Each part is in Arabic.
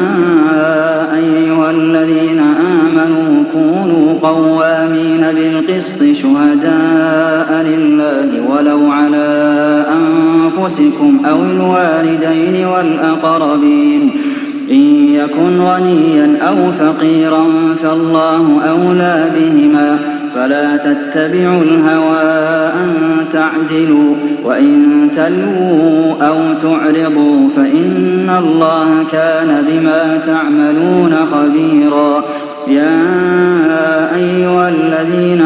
أيها الذين آمنوا كونوا قوامين بالقسط شهداء لله ولو على أنفسكم أو الوالدين والأقربين إن يكن غنيا أو فقيرا فالله أولى بهما فلا تتبعوا الهوى أن تعدلوا وإن تلووا أو تعرضوا فإن الله كان بما تعملون خبيرا يا أيها الذين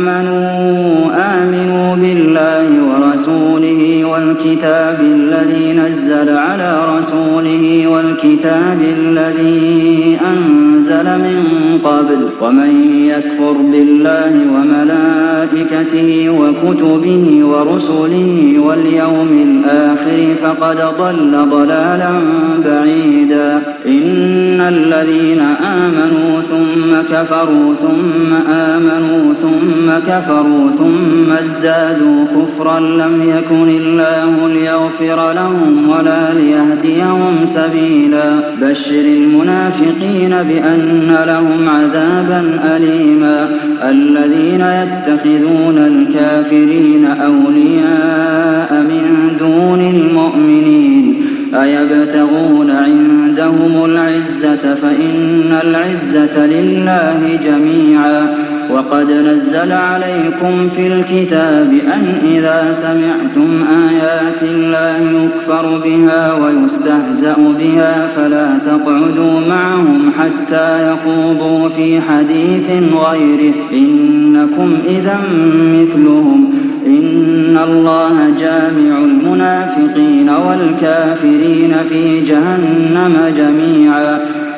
آمنوا بالله ورسوله والكتاب الذي نزل على رسوله والكتاب الذي أنزل من قبل ومن يكفر بالله وملائكته وكتبه ورسله واليوم الآخر فقد ضل ضلالا بعيدا إن الذين آمنوا ثم كفروا ثم آمنوا ثم كفروا ثم ازدادوا كفرا لم يكن الله ليغفر لهم ولا ليهديهم سبيلا بشر المنافقين بأن لهم عذابا أليما الذين يتخذون الكافرين أولياء من دون المؤمنين أيبتغون عندهم العزة فإن العزة لله جميعا وقد نزل عليكم في الكتاب أن إذا سمعتم آيات الله يكفر بها ويستهزأ بها فلا تقعدوا معهم حتى يخوضوا في حديث غيره إنكم إذا مثلهم إن الله جامع المنافقين والكافرين في جهنم جميعا